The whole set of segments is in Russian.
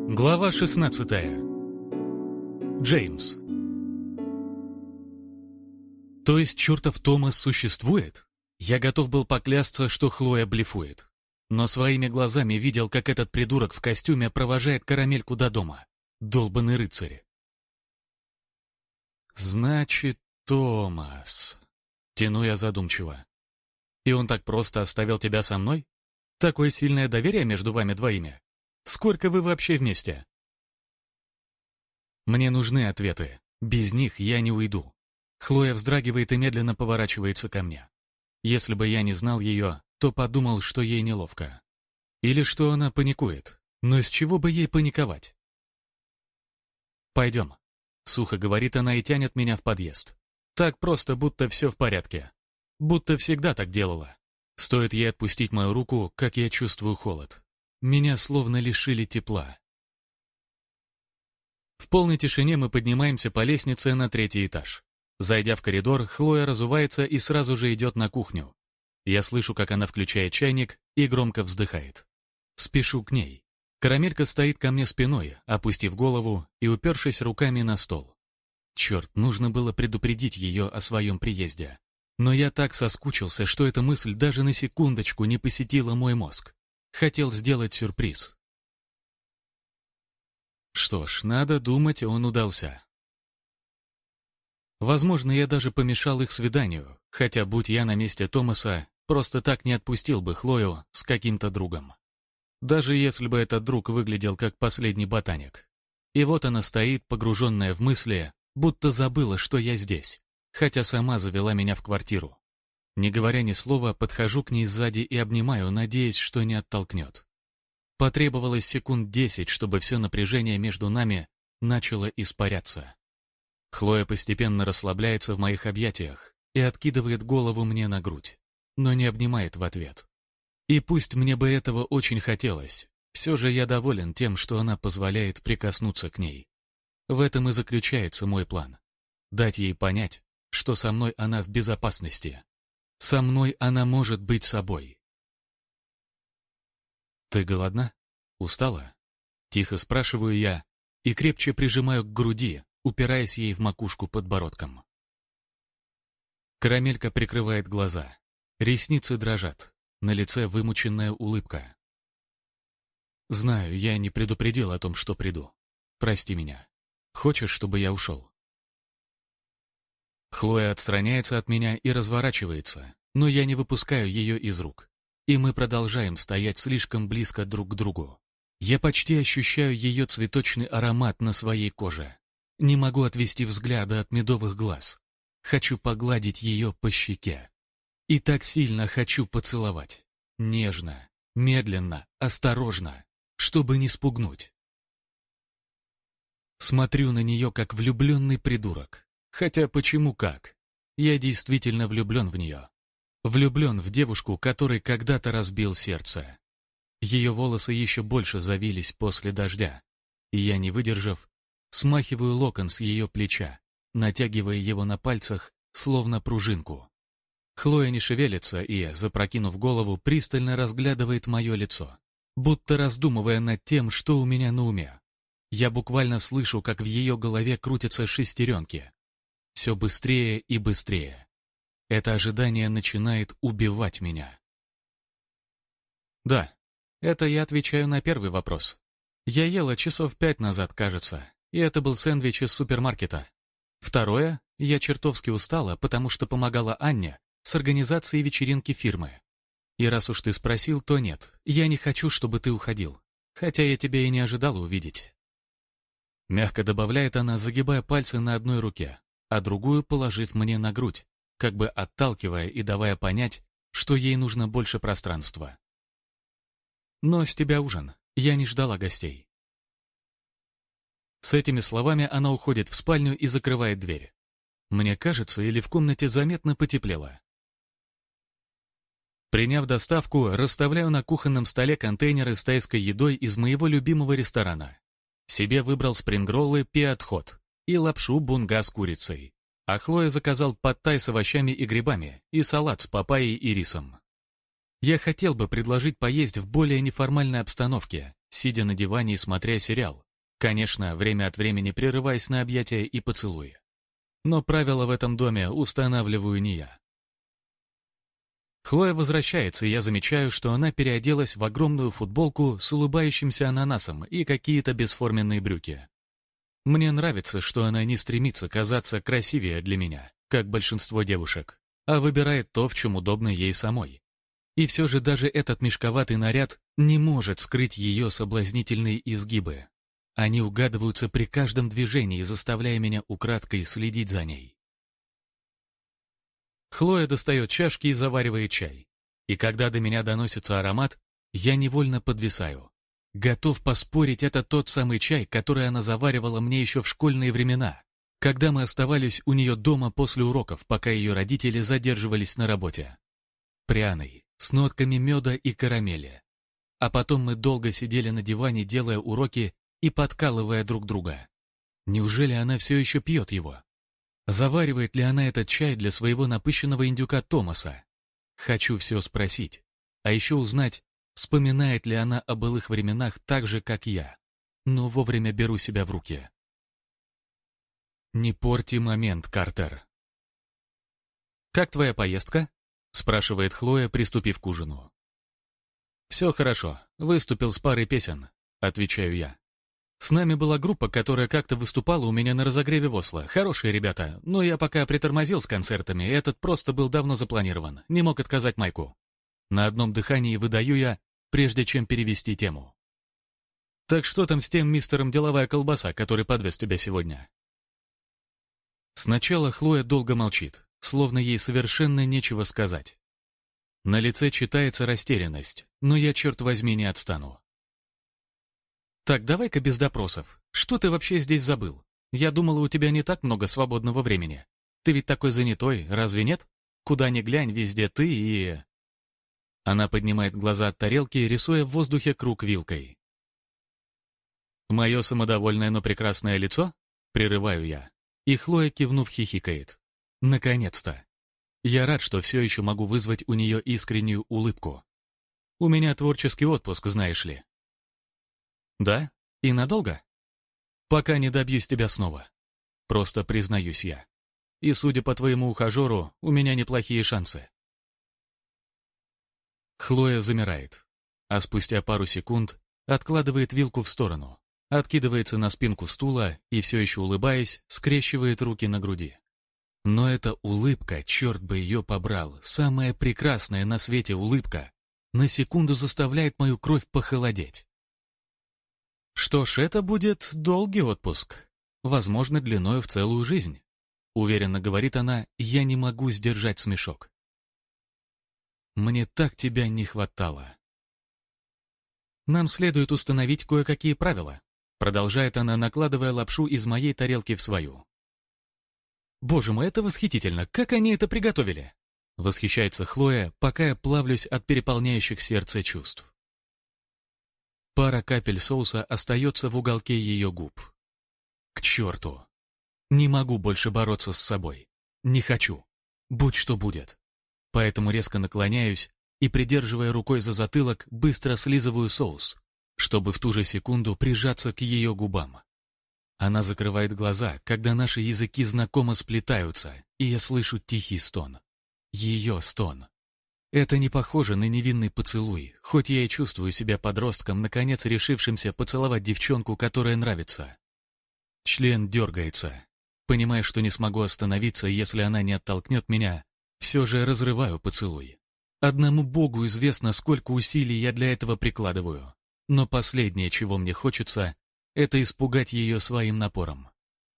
Глава 16. Джеймс. То есть чертов Томас существует? Я готов был поклясться, что Хлоя блефует. Но своими глазами видел, как этот придурок в костюме провожает Карамельку до дома. Долбаный рыцарь. Значит, Томас. Тяну я задумчиво. И он так просто оставил тебя со мной? Такое сильное доверие между вами двоими? Сколько вы вообще вместе? Мне нужны ответы. Без них я не уйду. Хлоя вздрагивает и медленно поворачивается ко мне. Если бы я не знал ее, то подумал, что ей неловко. Или что она паникует. Но с чего бы ей паниковать? «Пойдем», — сухо говорит она и тянет меня в подъезд. Так просто, будто все в порядке. Будто всегда так делала. Стоит ей отпустить мою руку, как я чувствую холод. Меня словно лишили тепла. В полной тишине мы поднимаемся по лестнице на 3-й этаж. Зайдя в коридор, Хлоя разувается и сразу же идет на кухню. Я слышу, как она включает чайник и громко вздыхает. Спешу к ней. Карамелька стоит ко мне спиной, опустив голову и упершись руками на стол. Черт, нужно было предупредить ее о своем приезде. Но я так соскучился, что эта мысль даже на секундочку не посетила мой мозг. Хотел сделать сюрприз. Что ж, надо думать, он удался. Возможно, я даже помешал их свиданию, хотя, будь я на месте Томаса, просто так не отпустил бы Хлою с каким-то другом. Даже если бы этот друг выглядел как последний ботаник. И вот она стоит, погруженная в мысли, будто забыла, что я здесь, хотя сама завела меня в квартиру. Не говоря ни слова, подхожу к ней сзади и обнимаю, надеясь, что не оттолкнет. Потребовалось секунд 10, чтобы все напряжение между нами начало испаряться. Хлоя постепенно расслабляется в моих объятиях и откидывает голову мне на грудь, но не обнимает в ответ. И пусть мне бы этого очень хотелось, все же я доволен тем, что она позволяет прикоснуться к ней. В этом и заключается мой план. Дать ей понять, что со мной она в безопасности. Со мной она может быть собой. «Ты голодна? Устала?» Тихо спрашиваю я и крепче прижимаю к груди, упираясь ей в макушку подбородком. Карамелька прикрывает глаза. Ресницы дрожат, на лице вымученная улыбка. «Знаю, я не предупредил о том, что приду. Прости меня. Хочешь, чтобы я ушел?» Хлоя отстраняется от меня и разворачивается, но я не выпускаю ее из рук. И мы продолжаем стоять слишком близко друг к другу. Я почти ощущаю ее цветочный аромат на своей коже. Не могу отвести взгляда от медовых глаз. Хочу погладить ее по щеке. И так сильно хочу поцеловать. Нежно, медленно, осторожно, чтобы не спугнуть. Смотрю на нее, как влюбленный придурок. Хотя почему как? Я действительно влюблен в нее. Влюблен в девушку, которой когда-то разбил сердце. Ее волосы еще больше завились после дождя, и я, не выдержав, смахиваю локон с ее плеча, натягивая его на пальцах, словно пружинку. Хлоя не шевелится и, запрокинув голову, пристально разглядывает мое лицо, будто раздумывая над тем, что у меня на уме. Я буквально слышу, как в ее голове крутятся шестеренки. Все быстрее и быстрее. Это ожидание начинает убивать меня. Да, это я отвечаю на первый вопрос. Я ела часов 5 назад, кажется, и это был сэндвич из супермаркета. Второе, я чертовски устала, потому что помогала Анне с организацией вечеринки фирмы. И раз уж ты спросил, то нет, я не хочу, чтобы ты уходил, хотя я тебя и не ожидала увидеть. Мягко добавляет она, загибая пальцы на одной руке, а другую положив мне на грудь, как бы отталкивая и давая понять, что ей нужно больше пространства. Но с тебя ужин, я не ждала гостей. С этими словами она уходит в спальню и закрывает дверь. Мне кажется, или в комнате заметно потеплело. Приняв доставку, расставляю на кухонном столе контейнеры с тайской едой из моего любимого ресторана. Себе выбрал спрингроллы пиат-хот и лапшу бунга с курицей, а Хлоя заказал пад-тай с овощами и грибами и салат с папайей и рисом. Я хотел бы предложить поесть в более неформальной обстановке, сидя на диване и смотря сериал. Конечно, время от времени прерываясь на объятия и поцелуи. Но правила в этом доме устанавливаю не я. Хлоя возвращается, и я замечаю, что она переоделась в огромную футболку с улыбающимся ананасом и какие-то бесформенные брюки. Мне нравится, что она не стремится казаться красивее для меня, как большинство девушек, а выбирает то, в чем удобно ей самой. И все же даже этот мешковатый наряд не может скрыть ее соблазнительные изгибы. Они угадываются при каждом движении, заставляя меня украдкой следить за ней. Хлоя достает чашки и заваривает чай. И когда до меня доносится аромат, я невольно подвисаю. Готов поспорить, это тот самый чай, который она заваривала мне еще в школьные времена, когда мы оставались у нее дома после уроков, пока ее родители задерживались на работе. Пряный, с нотками меда и карамели. А потом мы долго сидели на диване, делая уроки и подкалывая друг друга. Неужели она все еще пьет его? Заваривает ли она этот чай для своего напыщенного индюка Томаса? Хочу все спросить. А еще узнать, вспоминает ли она о былых временах так же, как я. Но вовремя беру себя в руки. Не порти момент, Картер. «Как твоя поездка?» — спрашивает Хлоя, приступив к ужину. «Все хорошо. Выступил с парой песен», — отвечаю я. «С нами была группа, которая как-то выступала у меня на разогреве в Осло. Хорошие ребята, но я пока притормозил с концертами, этот просто был давно запланирован, не мог отказать Майку». На одном дыхании выдаю я, прежде чем перевести тему. «Так что там с тем мистером деловая колбаса, который подвез тебя сегодня?» Сначала Хлоя долго молчит, словно ей совершенно нечего сказать. На лице читается растерянность, но я, черт возьми, не отстану. «Так, давай-ка без допросов. Что ты вообще здесь забыл? Я думала, у тебя не так много свободного времени. Ты ведь такой занятой, разве нет? Куда ни глянь, везде ты и...» Она поднимает глаза от тарелки, рисуя в воздухе круг вилкой. «Мое самодовольное, но прекрасное лицо?» — прерываю я. И Хлоя, кивнув, хихикает. «Наконец-то! Я рад, что все еще могу вызвать у нее искреннюю улыбку. У меня творческий отпуск, знаешь ли». «Да? И надолго?» «Пока не добьюсь тебя снова. Просто признаюсь я. И, судя по твоему ухажеру, у меня неплохие шансы». Хлоя замирает, а спустя пару секунд откладывает вилку в сторону, откидывается на спинку стула и, все еще улыбаясь, скрещивает руки на груди. Но эта улыбка, черт бы ее побрал, самая прекрасная на свете улыбка, на секунду заставляет мою кровь похолодеть. «Что ж, это будет долгий отпуск, возможно, длиною в целую жизнь», уверенно говорит она, я не могу сдержать смешок. «Мне так тебя не хватало». «Нам следует установить кое-какие правила», продолжает она, накладывая лапшу из моей тарелки в свою. «Боже мой, это восхитительно! Как они это приготовили?» Восхищается Хлоя, пока я плавлюсь от переполняющих сердце чувств. Пара капель соуса остается в уголке ее губ. К черту! Не могу больше бороться с собой. Не хочу. Будь что будет. Поэтому резко наклоняюсь и, придерживая рукой за затылок, быстро слизываю соус, чтобы в ту же секунду прижаться к ее губам. Она закрывает глаза, когда наши языки знакомо сплетаются, и я слышу тихий стон. Ее стон. Это не похоже на невинный поцелуй, хоть я и чувствую себя подростком, наконец решившимся поцеловать девчонку, которая нравится. Член дергается. Понимая, что не смогу остановиться, если она не оттолкнет меня, все же разрываю поцелуй. Одному Богу известно, сколько усилий я для этого прикладываю. Но последнее, чего мне хочется, это испугать ее своим напором.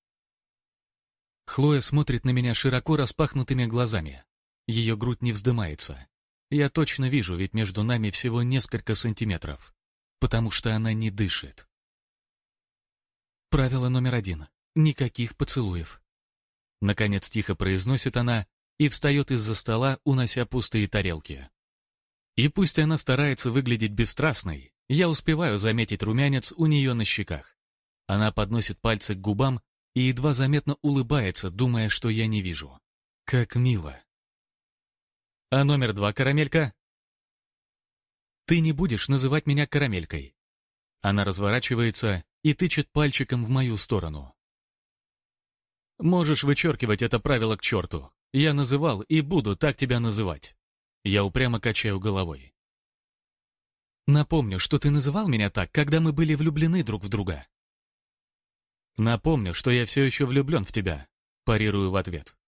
Хлоя смотрит на меня широко распахнутыми глазами. Ее грудь не вздымается. Я точно вижу, ведь между нами всего несколько сантиметров, потому что она не дышит. Правило номер 1. Никаких поцелуев. Наконец тихо произносит она и встает из-за стола, унося пустые тарелки. И пусть она старается выглядеть бесстрастной, я успеваю заметить румянец у нее на щеках. Она подносит пальцы к губам и едва заметно улыбается, думая, что я не вижу. Как мило. А номер 2, карамелька? Ты не будешь называть меня карамелькой. Она разворачивается и тычет пальчиком в мою сторону. «Можешь вычеркивать это правило к черту. Я называл и буду так тебя называть». Я упрямо качаю головой. «Напомню, что ты называл меня так, когда мы были влюблены друг в друга». «Напомню, что я все еще влюблен в тебя», — парирую в ответ.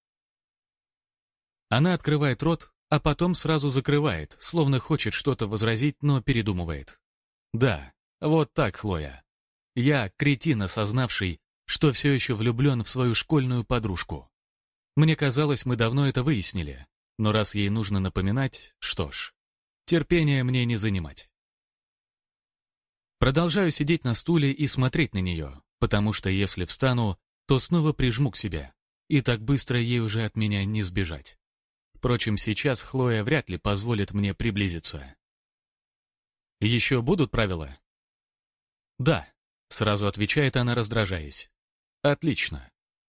Она открывает рот, а потом сразу закрывает, словно хочет что-то возразить, но передумывает. «Да, вот так, Хлоя. Я кретин, осознавший, что все еще влюблен в свою школьную подружку. Мне казалось, мы давно это выяснили, но раз ей нужно напоминать, что ж, терпения мне не занимать». Продолжаю сидеть на стуле и смотреть на нее, потому что если встану, то снова прижму к себе, и так быстро ей уже от меня не сбежать. Впрочем, сейчас Хлоя вряд ли позволит мне приблизиться. «Еще будут правила?» «Да», — сразу отвечает она, раздражаясь. «Отлично».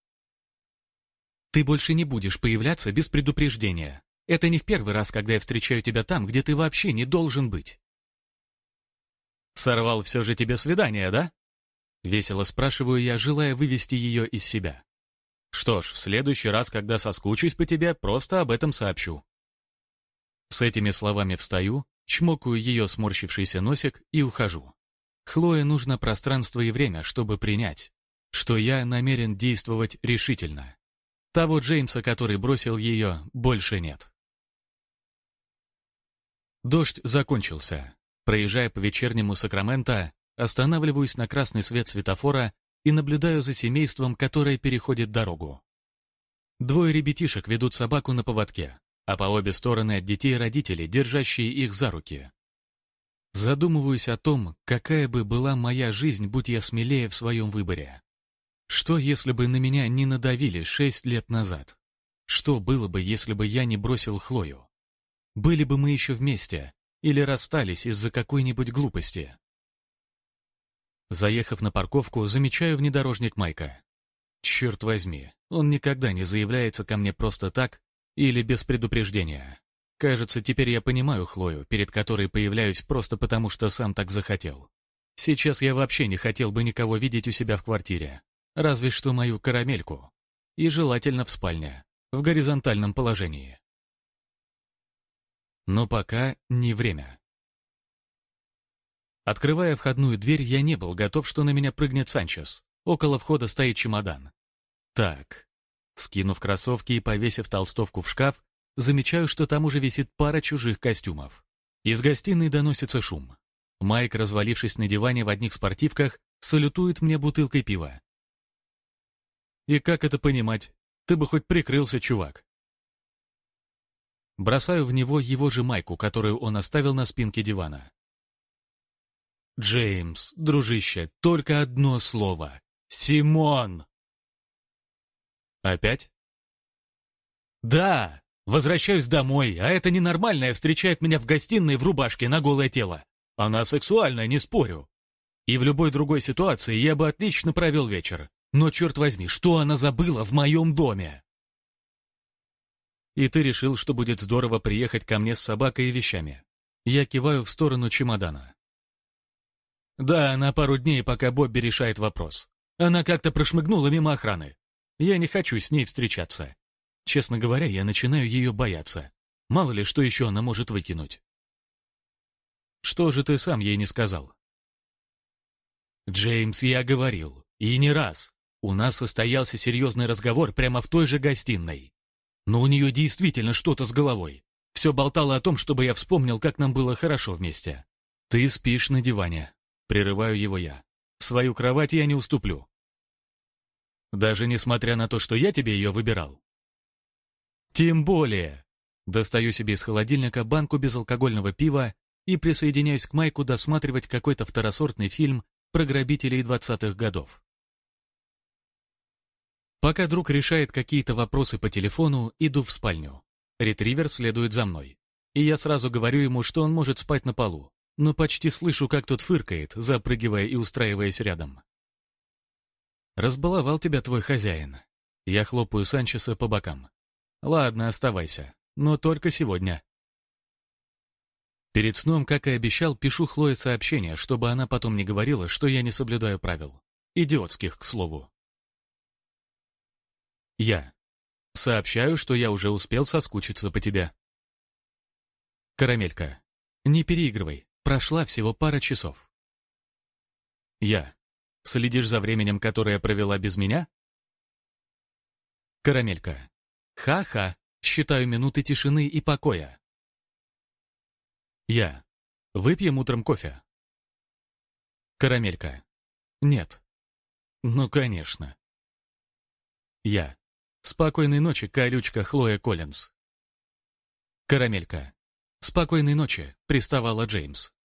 «Ты больше не будешь появляться без предупреждения. Это не в первый раз, когда я встречаю тебя там, где ты вообще не должен быть». «Сорвал все же тебе свидание, да?» Весело спрашиваю я, желая вывести ее из себя. «Что ж, в следующий раз, когда соскучусь по тебе, просто об этом сообщу». С этими словами встаю, чмокаю ее сморщившийся носик и ухожу. Хлое нужно пространство и время, чтобы принять, что я намерен действовать решительно. Того Джеймса, который бросил ее, больше нет. Дождь закончился. Проезжая по вечернему Сакраменто, останавливаюсь на красный свет светофора и наблюдаю за семейством, которое переходит дорогу. Двое ребятишек ведут собаку на поводке, а по обе стороны от детей родители, держащие их за руки. Задумываюсь о том, какая бы была моя жизнь, будь я смелее в своем выборе. Что, если бы на меня не надавили 6 лет назад? Что было бы, если бы я не бросил Хлою? Были бы мы еще вместе или расстались из-за какой-нибудь глупости? Заехав на парковку, замечаю внедорожник Майка. Черт возьми, он никогда не заявляется ко мне просто так или без предупреждения. Кажется, теперь я понимаю Хлою, перед которой появляюсь просто потому, что сам так захотел. Сейчас я вообще не хотел бы никого видеть у себя в квартире, разве что мою карамельку. И желательно в спальне, в горизонтальном положении. Но пока не время. Открывая входную дверь, я не был готов, что на меня прыгнет Санчес. Около входа стоит чемодан. Так. Скинув кроссовки и повесив толстовку в шкаф, замечаю, что там уже висит пара чужих костюмов. Из гостиной доносится шум. Майк, развалившись на диване в одних спортивках, салютует мне бутылкой пива. «И как это понимать? Ты бы хоть прикрылся, чувак». Бросаю в него его же майку, которую он оставил на спинке дивана. «Джеймс, дружище, только одно слово. Симон!» «Опять?» «Да! Возвращаюсь домой, а эта ненормальная встречает меня в гостиной в рубашке на голое тело. Она сексуальная, не спорю. И в любой другой ситуации я бы отлично провел вечер. Но, черт возьми, что она забыла в моем доме?» «И ты решил, что будет здорово приехать ко мне с собакой и вещами?» Я киваю в сторону чемодана. «Да, на пару дней, пока Бобби решает вопрос. Она как-то прошмыгнула мимо охраны. Я не хочу с ней встречаться. Честно говоря, я начинаю ее бояться. Мало ли, что еще она может выкинуть». «Что же ты сам ей не сказал?» «Джеймс, я говорил. И не раз. У нас состоялся серьезный разговор прямо в той же гостиной. Но у нее действительно что-то с головой. Все болтало о том, чтобы я вспомнил, как нам было хорошо вместе. Ты спишь на диване». Прерываю его я. «Свою кровать я не уступлю». «Даже несмотря на то, что я тебе ее выбирал?» «Тем более!» Достаю себе из холодильника банку безалкогольного пива и присоединяюсь к Майку досматривать какой-то второсортный фильм про грабителей 20-х годов. Пока друг решает какие-то вопросы по телефону, иду в спальню. Ретривер следует за мной. И я сразу говорю ему, что он может спать на полу, но почти слышу, как тот фыркает, запрыгивая и устраиваясь рядом. «Разбаловал тебя твой хозяин». Я хлопаю Санчеса по бокам. «Ладно, оставайся, но только сегодня». Перед сном, как и обещал, пишу Хлое сообщение, чтобы она потом не говорила, что я не соблюдаю правил. Идиотских, к слову. Я. Сообщаю, что я уже успел соскучиться по тебе. Карамелька. Не переигрывай, прошла всего пара часов. Я. Следишь за временем, которое провела без меня? Карамелька. Ха-ха, считаю минуты тишины и покоя. Я. Выпьем утром кофе? Карамелька. Нет. Ну, конечно. Я. Спокойной ночи, колючка Хлоя Коллинз. Карамелька. Спокойной ночи, приставала Джеймс.